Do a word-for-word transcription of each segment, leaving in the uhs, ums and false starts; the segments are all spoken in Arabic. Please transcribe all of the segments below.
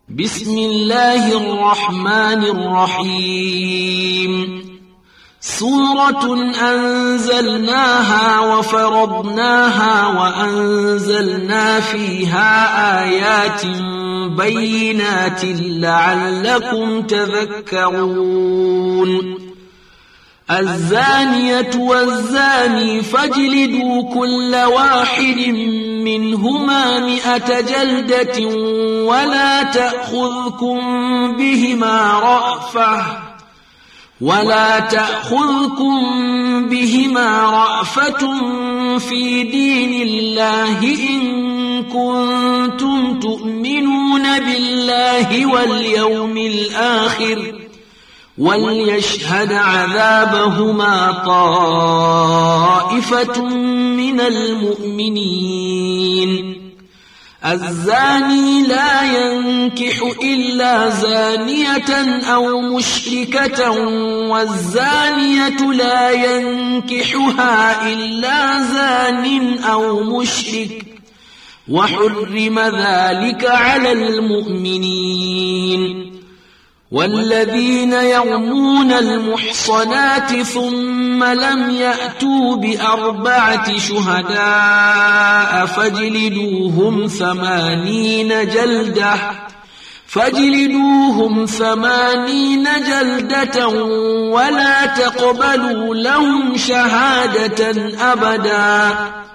बिस्मिल्लाहिर रहमानिर रहीम। सूरतुन अंज़लनाहा व फ़रदनाहा व अंज़लना फ़ीहा आयातिन बय्यिनातिन लअल्लकुम तज़क्करून। अज़्ज़ानियतु वज़्ज़ानी फ़ज्लिदू कुल्ल वाहिदिन मिन्हुमा मिअत जल्दतिन वला तअख़ुज़कुम बिहिमा रअफ़ह वला तअख़ुज़कुम बिहिमा रअफ़तुन फ़ी दीनिल्लाहि इन कुन्तुम तु'मिनून बिल्लाहि वल यौमिल आखिर वलयशहद अज़ाबहुमा ताइफ़तुम मिनल मुअ्मिनीन। الزاني لا ينكح إلا زانية أو مشركة والزانية لا ينكحها إلا زان أو مشرك وحرم ذلك على المؤمنين. والذين يرمون المحصنات ثم لم يأتوا بأربعة شهداء فاجلدوهم ثمانين جلدة فاجلدوهم ثمانين جلدة ولا تقبلوا لهم شهادة أبدا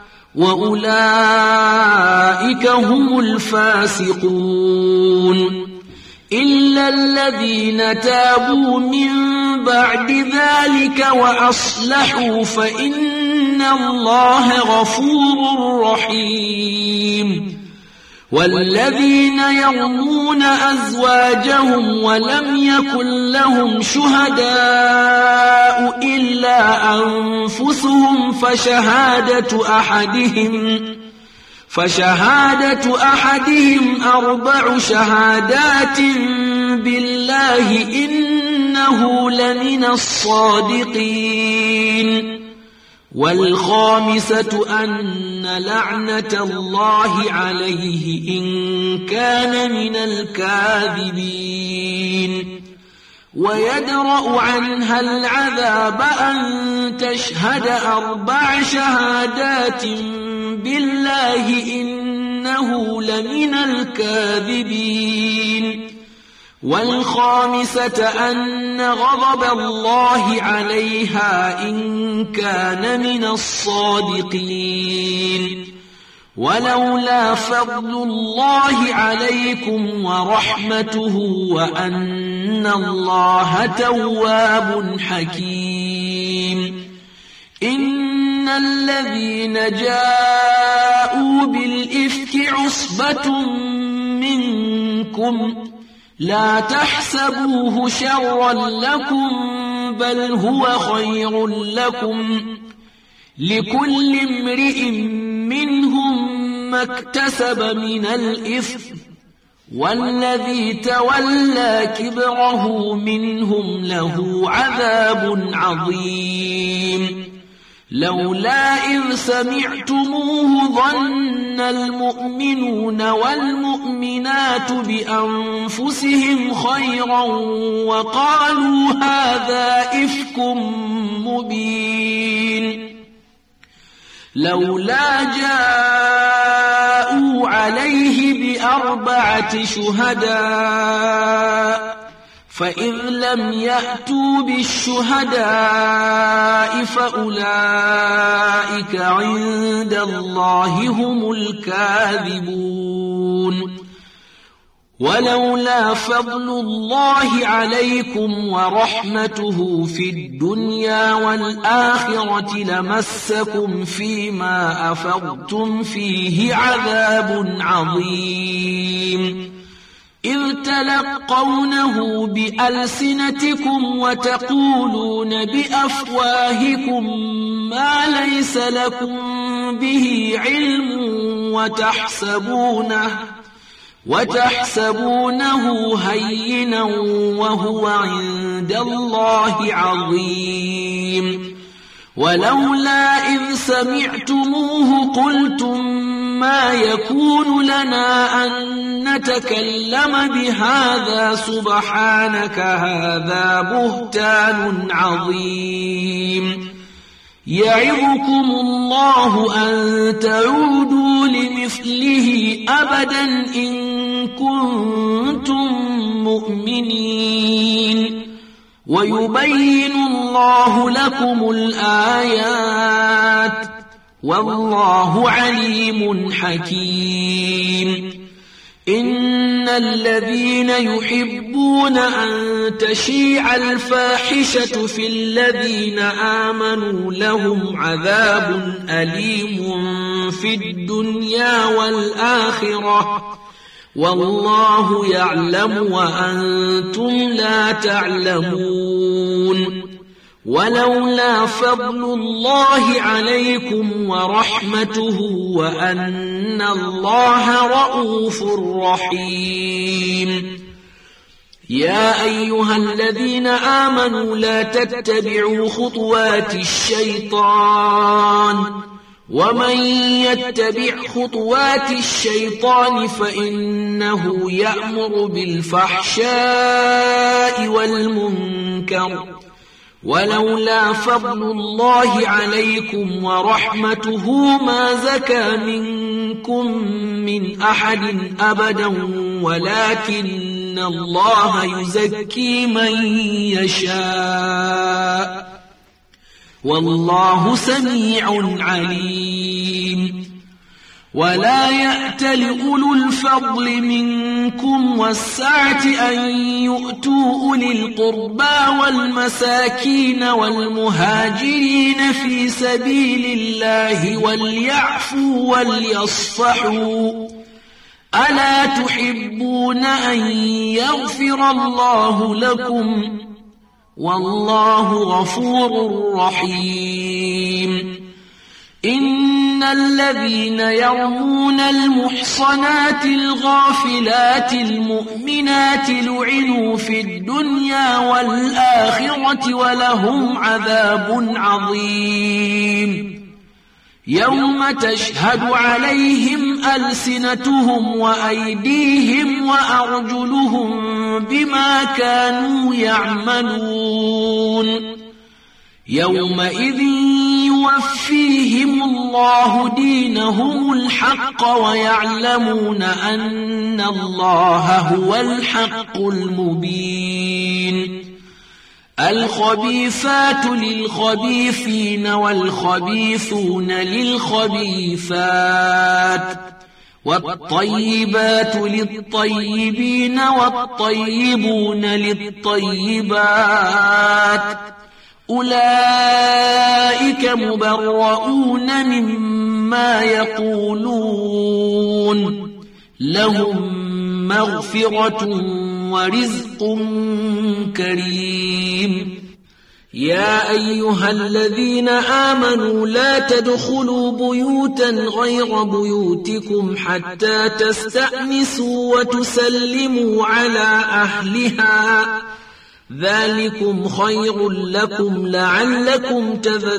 وأولئك هم الفاسقون. إلا الذين تابوا من بعد ذلك وأصلحوا فإن الله غفور رحيم. والذين يرمون أزواجهم ولم يكن لهم شهداء إلا أنفسهم فشهادة أحدهم فشهادة أحدهم أربع شهادات بالله إنه لمن الصادقين. والخامسة أن لعنة الله عليه إن كان من الكاذبين. ويدرأ عنها العذاب أن تشهد أربع شهادات بالله إنه لمن الكاذبين. والخامسة أن غضب الله عليها إن كان من الصادقين. ولولا فضل الله عليكم ورحمته وأن الله تواب حكيم. إن الذين جاءوا بالإفك عصبة منكم لا تحسبوه شرا لكم بل هو خير لكم لكل امرئ منهم ما اكتسب من الإثم والذي تولى كبره منهم له عذاب عظيم. لولا إذ سمعتموه ظن المؤمنون والمؤمنات بأنفسهم خيرا وقالوا هذا إفك مبين. لولا جاءوا عليه بأربعة شهداء فإذ لم يأتوا بالشهداء فأولئك عند الله هم الكاذبون. ولولا فضل الله عليكم ورحمته في الدنيا والآخرة لمسكم فيما أفضتم فيه عذاب عظيم. إذ تلقونه بألسنتكم وتقولون بأفواهكم ما ليس لكم به علم وتحسبونه وتحسبونه هينا وهو عند الله عظيم. ولولا إذ سمعتموه قلتم ما يكون لنا أن نتكلم بهذا سبحانك هذا بهتان عظيم يعظكم الله أن تعودوا لمثله أبدا إن كنتم مؤمنين ويبين الله لكم الآيات والله عليم حكيم إن الذين يحبون أن تشيع الفاحشة في الذين آمنوا لهم عذاب أليم في الدنيا والآخرة والله يعلم وأنتم لا تعلمون ولولا فضل الله عليكم ورحمته وأن الله رؤوف رحيم يا أيها الذين آمنوا لا تتبعوا خطوات الشيطان ومن يتبع خطوات الشيطان فإنه يأمر بالفحشاء والمنكر ولولا فضل الله عليكم ورحمته ما زكى منكم من أحد أبدا ولكن الله يزكي من يشاء والله سميع عليم ولا يأتل أولو الفضل منكم والسعة أن يؤتوا أولي القربى والمساكين والمهاجرين في سبيل الله وليعفوا وليصفحوا ألا تحبون أن يغفر الله لكم والله غفور رحيم إن الذين يرمون المحصنات الغافلات المؤمنات لعنوا في الدنيا والآخرة ولهم عذاب عظيم يوم تشهد عليهم ألسنتهم وأيديهم وأرجلهم بما كانوا يعملون يومئذ يوفيهم الله دينهم الحق ويعلمون أن الله هو الحق المبين الخبيثات للخبيثين والخبيثون للخبيثات والطيبات للطيبين والطيبون للطيبات أولئك مبرؤون مما يقولون لهم مغفرة ورزق كريم يا أيها الذين آمنوا لا تدخلوا بيوتا غير بيوتكم حتى تستأنسوا وتسلموا على أهلها ذلكم خير لكم لعلكم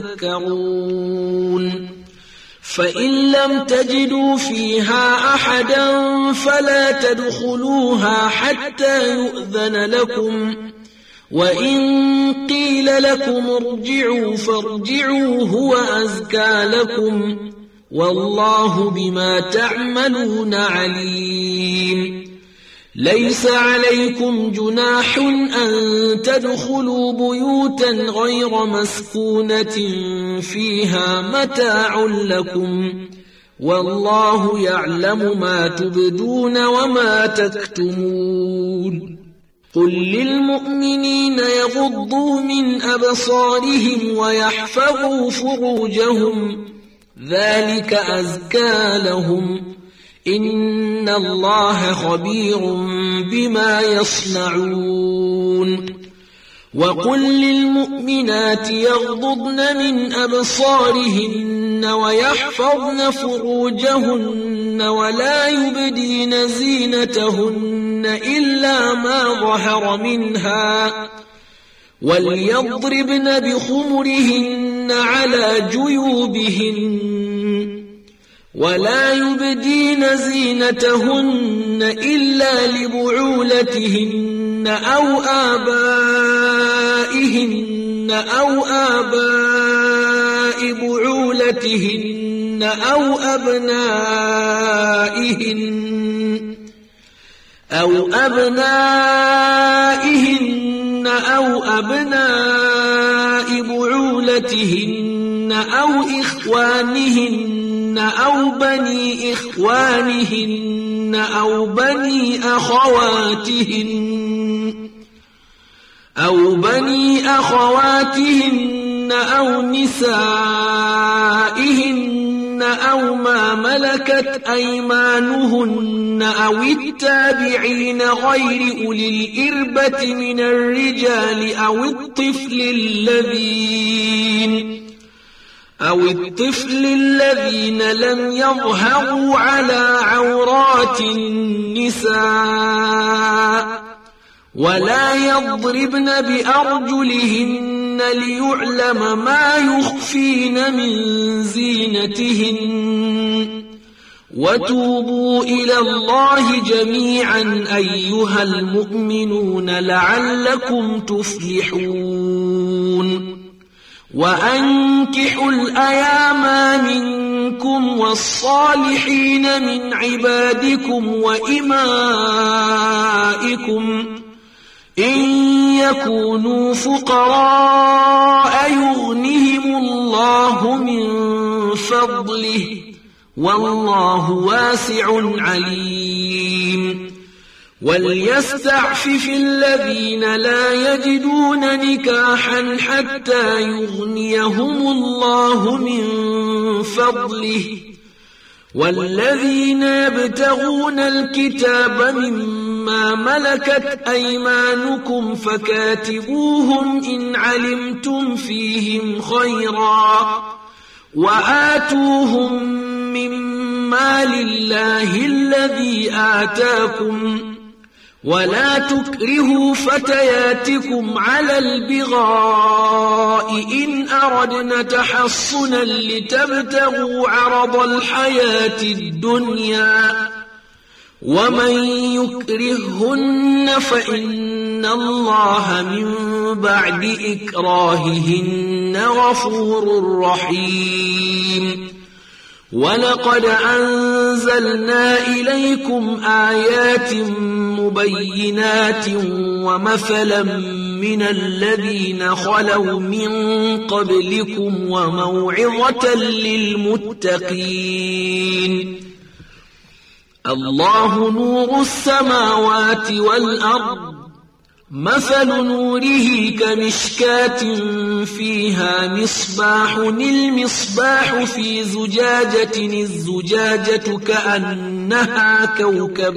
تذكرون فإن لم تجدوا فيها أحدا فلا تدخلوها حتى يؤذن لكم وإن قيل لكم ارجعوا فارجعوا هو أزكى لكم والله بما تعملون عليم ليس عليكم جناح أن تدخلوا بيوتا غير مسكونة فيها متاع لكم والله يعلم ما تبدون وما تكتمون قل للمؤمنين يغضوا من أبصارهم ويحفظوا فروجهم ذلك أزكى لهم إن الله خبير بما يصنعون وقل للمؤمنات يغضضن من أبصارهن ويحفظن فروجهن ولا يبدين زينتهن إلا ما ظهر منها وليضربن بخمرهن على جيوبهن ولا يبدين زينتهن إلا لبعولتهن أو آبائهن أو آباء بعولتهن أو أبنائهن أو أبنائهن أو أبناء بعولتهن أو إخوانهن أو بني إخوانهن أو بني أخواتهن أو بني أخواتهن أو نسائهن أو ما ملكت أيمانهن أو التابعين غير أولي الإربة من الرجال أو الطفل الذين أو الطفل الذين لم يظهروا على عورات النساء ولا يضربن بأرجلهن ليعلم ما يخفين من زينتهن وتوبوا إلى الله جميعا أيها المؤمنون لعلكم تفلحون وأنكحوا الأيام منكم والصالحين من عبادكم وإمائكم إن يكونوا فقراء يغنهم الله من فضله والله واسع عليم وليستعفف الذين لا يجدون نكاحا حتى يغنيهم الله من فضله والذين يبتغون الكتاب مما ملكت أيمانكم فكاتبوهم إن علمتم فيهم خيرا وآتوهم مما لله الذي آتاكم ولا تكرهوا فتياتكم على البغاء إن أردنا تحصنا لتبتغوا عرض الحياة الدنيا ومن يكرههن فإن الله من بعد إكراههن غفور رحيم ولقد أنزلنا إليكم آيات مبينات ومثلا من الذين خلوا من قبلكم وموعظة للمتقين الله نور السماوات والأرض مثل نوره كمشكاة فيها مصباح المصباح في زجاجة الزجاجة كأنها كوكب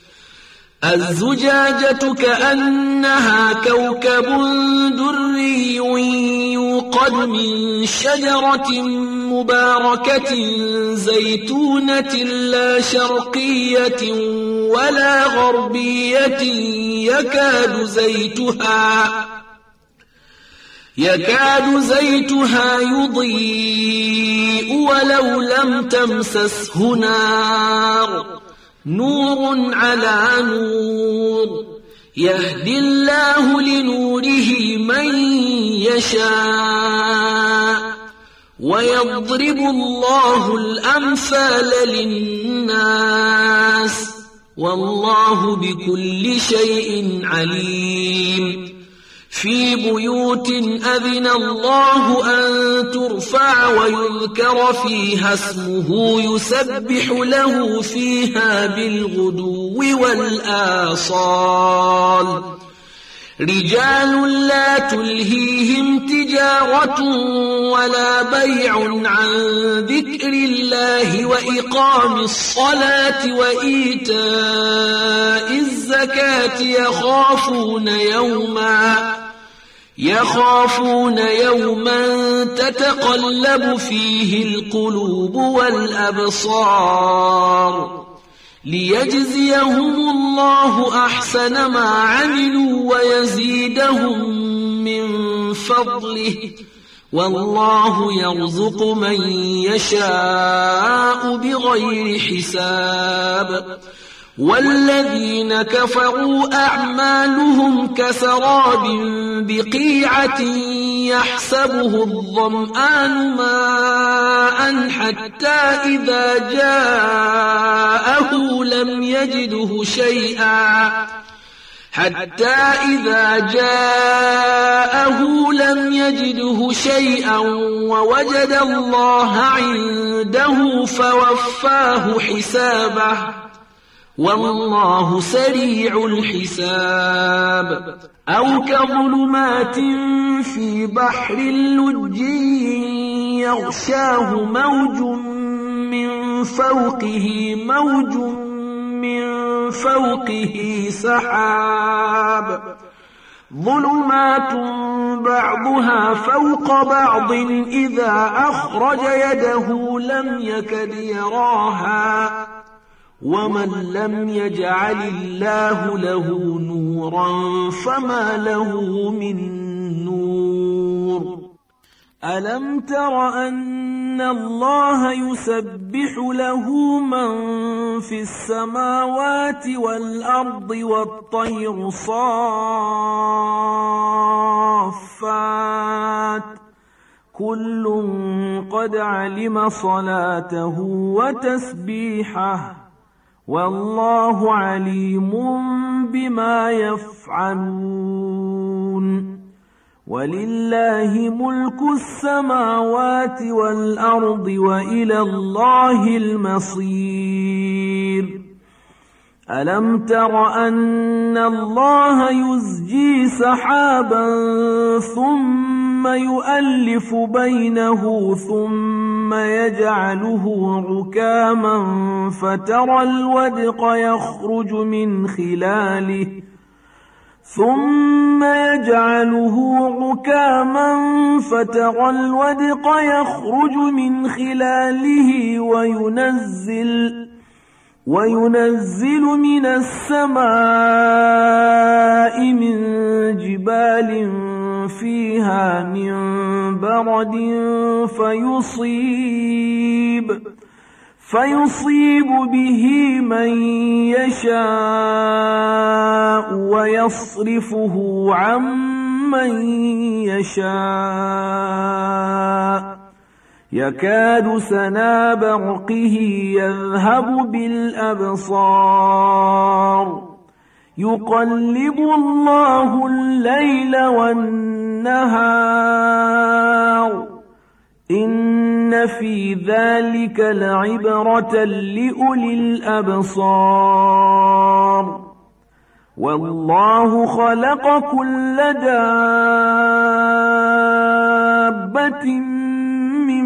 الزجاجة كأنها كوكب دري يوقد من شجرة مباركة زيتونة لا شرقية ولا غربية يكاد زيتها يكاد زيتها يضيء ولو لم تمسسه نار نور على نور يهدي الله لنوره من يشاء ويضرب الله الأمثال للناس والله بكل شيء عليم في بيوت أذن الله أن ترفع ويذكر فيها اسمه يسبح له فيها بالغدو والآصال رجال لا تلهيهم تجارة ولا بيع عن ذكر الله وإقام الصلاة وإيتاء الزكاة يخافون يوما يخافون يوما تتقلب فيه القلوب والأبصار ليجزيهم الله أحسن ما عملوا ويزيدهم من فضله والله يرزق من يشاء بغير حساب والذين كفروا أعمالهم كسراب بقيعة يحسبه الظمآن ماء حتى إذا جاءه لم يجده شيئا حتى إذا جاءه لم يجده شيئا ووجد الله عنده فوفاه حسابه والله سريع الحساب أو كظلمات في بحر لجي يغشاه موج من فوقه موج من فوقه سحاب ظلمات بعضها فوق بعض إذا أخرج يده لم يكد يراها ومن لم يجعل الله له نورا فما له من نور ألم تر أن الله يسبح له من في السماوات والأرض والطير صافات كل قد علم صلاته وتسبيحه والله عليم بما يفعلون ولله ملك السماوات والأرض وإلى الله المصير ألم تر أن الله يزجي سحابا ثم يؤلف بينه ثم يجعله ركاما فترى الودق يخرج من خلاله ثم يجعله ركاما فترى الودق يخرج من خلاله وينزل وينزل من السماء من جبال فيها من برد فيصيب فيصيب به من يشاء ويصرفه عن من يشاء يكاد سنا برقه يذهب بالأبصار يقلب الله الليل والنهار إن في ذلك لعبرة لأولي الأبصار والله خلق كل دابة من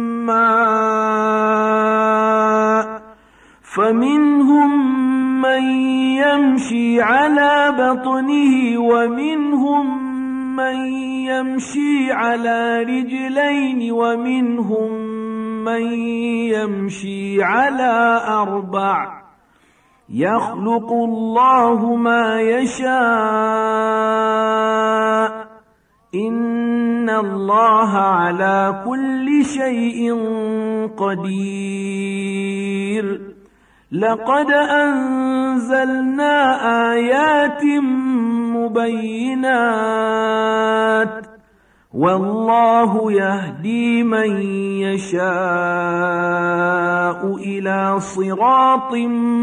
ماء فمنهم من يمشي على بطنه ومنهم من يمشي على رجلين ومنهم من يمشي على أربع يخلق الله ما يشاء إن الله على كل شيء قدير لقد أنزلنا آيات مبينات والله يهدي من يشاء إلى صراط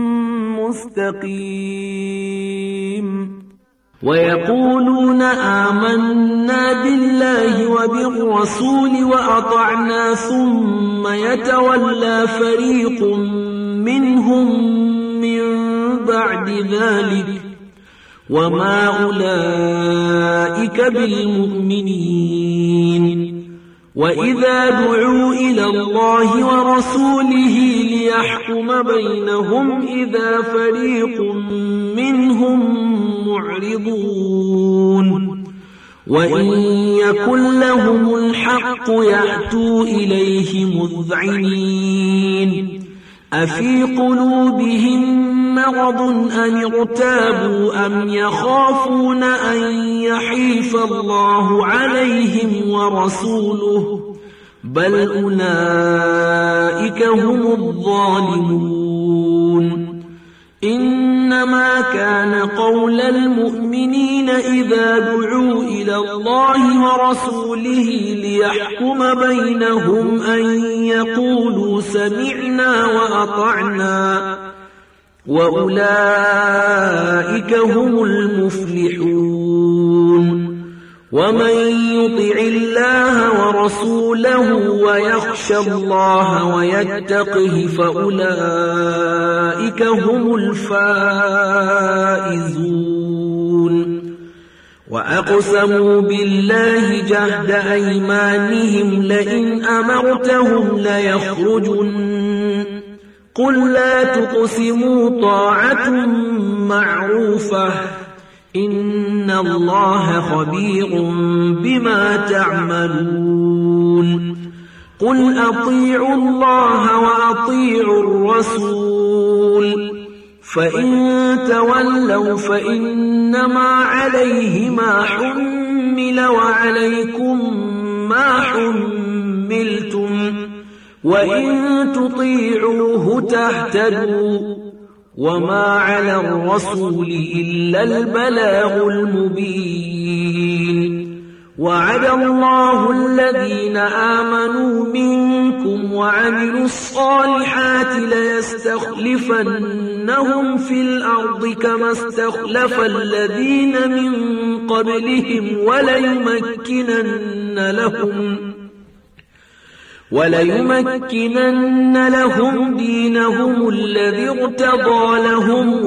مستقيم ويقولون آمنا بالله وبالرسول وأطعنا ثم يتولى فريق منهم من بعد ذلك وما أولئك بالمؤمنين وإذا دعوا إلى الله ورسوله ليحكم بينهم إذا فريق منهم معرضون وإن يكن لهم الحق يأتوا إليه مذعنين أفي قلوبهم مرض أم ارتابوا أم يخافون أن يحيف الله عليهم ورسوله بل أولئك هم الظالمون إنما كان قول المؤمنين إذا دعوا إلى الله ورسوله ليحكم بينهم أن يقولوا سمعنا وأطعنا وأولئك هم المفلحون ومن يطع الله ورسوله ويخشى الله ويتقه فأولئك هم الفائزون وأقسموا بالله جهد أيمانهم لئن أمرتهم ليخرجن قل لا تقسموا طاعة معروفة إن الله خبير بما تعملون قل أطيعوا الله وأطيعوا الرسول فإن تولوا فإنما عليه ما حمل وعليكم ما حملتم وإن تطيعوه تهتدوا وما على الرسول إلا البلاغ المبين وعد الله الذين آمنوا منكم وعملوا الصالحات ليستخلفنهم في الأرض كما استخلف الذين من قبلهم وليمكنن لهم وليمكنن لهم دينهم الذي ارتضى لهم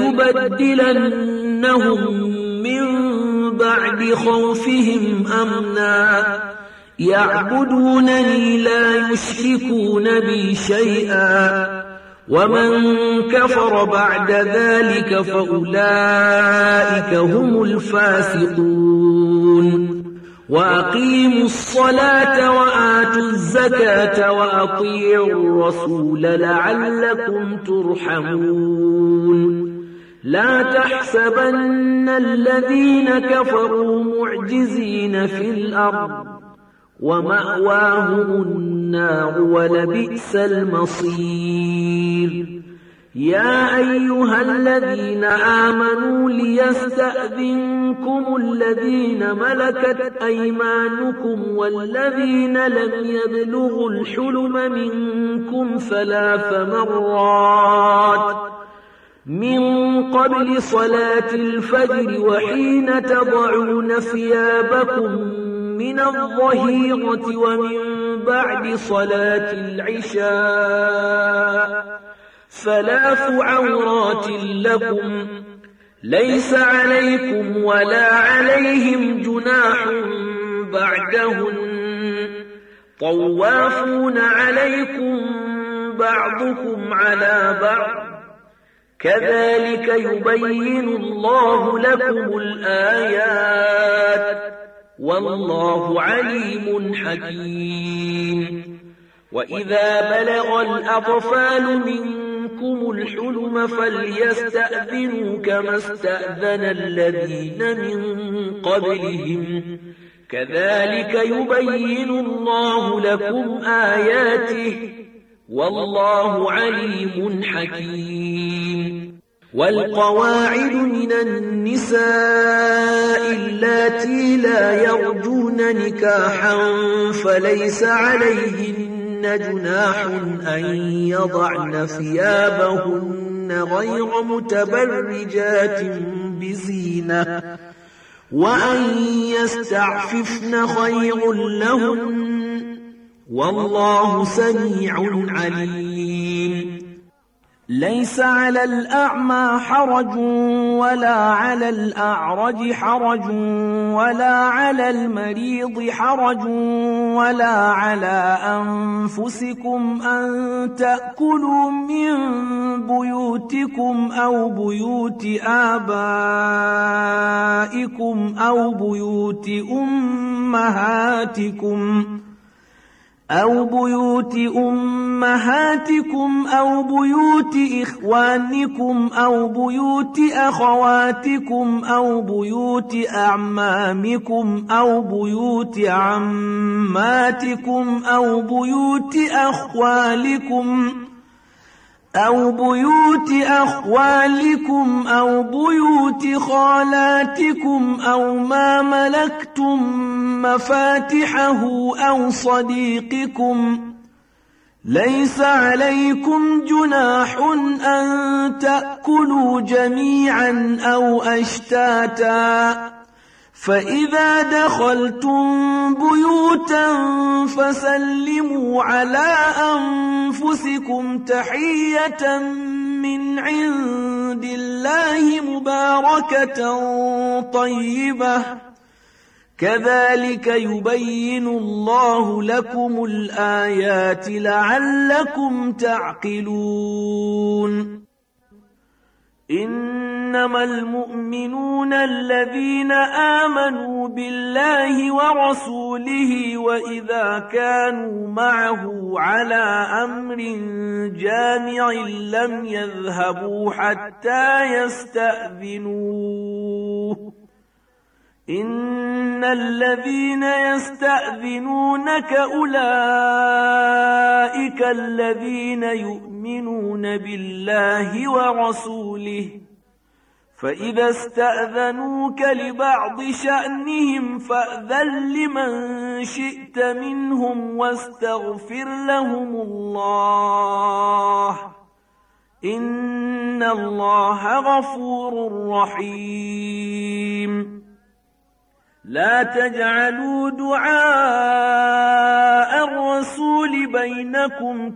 وليبدلنهم من بعد خوفهم أمنا يعبدونني لا يشركون بي شيئا ومن كفر بعد ذلك فأولئك هم الفاسقون وأقيموا الصلاة وآتوا الزكاة وأطيعوا الرسول لعلكم ترحمون لا تحسبن الذين كفروا معجزين في الأرض ومأواهم النار ولبئس المصير يا أيها الذين آمنوا ليستأذنكم الذين ملكت أيمانكم والذين لم يبلغوا الحلم منكم ثلاث مرات من قبل صلاة الفجر وحين تضعون ثيابكم من الظهيرة ومن بعد صلاة العشاء ثلاث عورات لكم ليس عليكم ولا عليهم جناح بعدهن طوافون عليكم بعضكم على بعض كذلك يبين الله لكم الآيات والله عليم حكيم وإذا بلغ الأطفال منكم الحلم فليستأذنوا كما استأذن الذين من قبلهم كذلك يبين الله لكم آياته والله عليم حكيم والقواعد من النساء اللاتي لا يرجون نكاحا فليس عليهن جناح أن يضعن ثيابهن غير متبرجات بزينة وأن يستعففن خير لهن والله سميع عليم ليس على الأعمى حرج ولا على الأعرج حرج ولا على المريض حرج ولا على أنفسكم أن تأكلوا من بيوتكم أو بيوت آبائكم أو بيوت أمهاتكم أو بيوت أمهاتكم أو بيوت إخوانكم أو بيوت أخواتكم أو بيوت أعمامكم أو بيوت عماتكم أو بيوت أخوالكم أو بيوت أخوالكم أو بيوت خالاتكم أو ما ملكتم مفاتحه أو صديقكم. ليس عليكم جناح أن تأكلوا جميعا أو أشتاتا، فإذا دخلتم بيوتا فسلموا على أنفسكم تحية من عند الله مباركة طيبة، كذلك يبين الله لكم الآيات لعلكم تعقلون. إنما المؤمنون الذين آمنوا بالله ورسوله وإذا كانوا معه على أمر جامع لم يذهبوا حتى يستأذنوه. إن الذين يستأذنونك أولئك الذين يؤمنون بالله ورسوله، فإذا استأذنوك لبعض شأنهم فأذن لمن شئت منهم واستغفر لهم الله، إن الله غفور رحيم. لا تجعلوا دعاء الرسول بينكم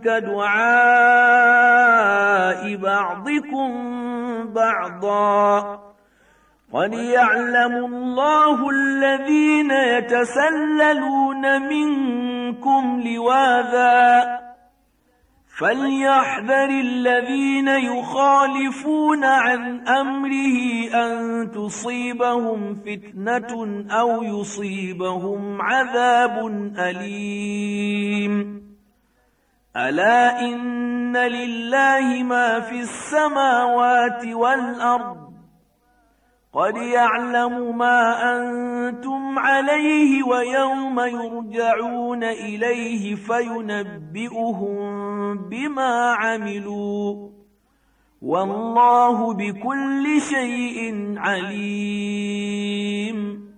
كدعاء بعضكم بعضا، قد يعلم الله الذين يتسللون منكم لواذا، فليحذر الذين يخالفون عن أمره أن تصيبهم فتنة أو يصيبهم عذاب أليم. ألا إن لله ما في السماوات والأرض، قد يعلم ما أنتم عليه ويوم يرجعون إليه فينبئهم بما عملوا، والله بكل شيء عليم.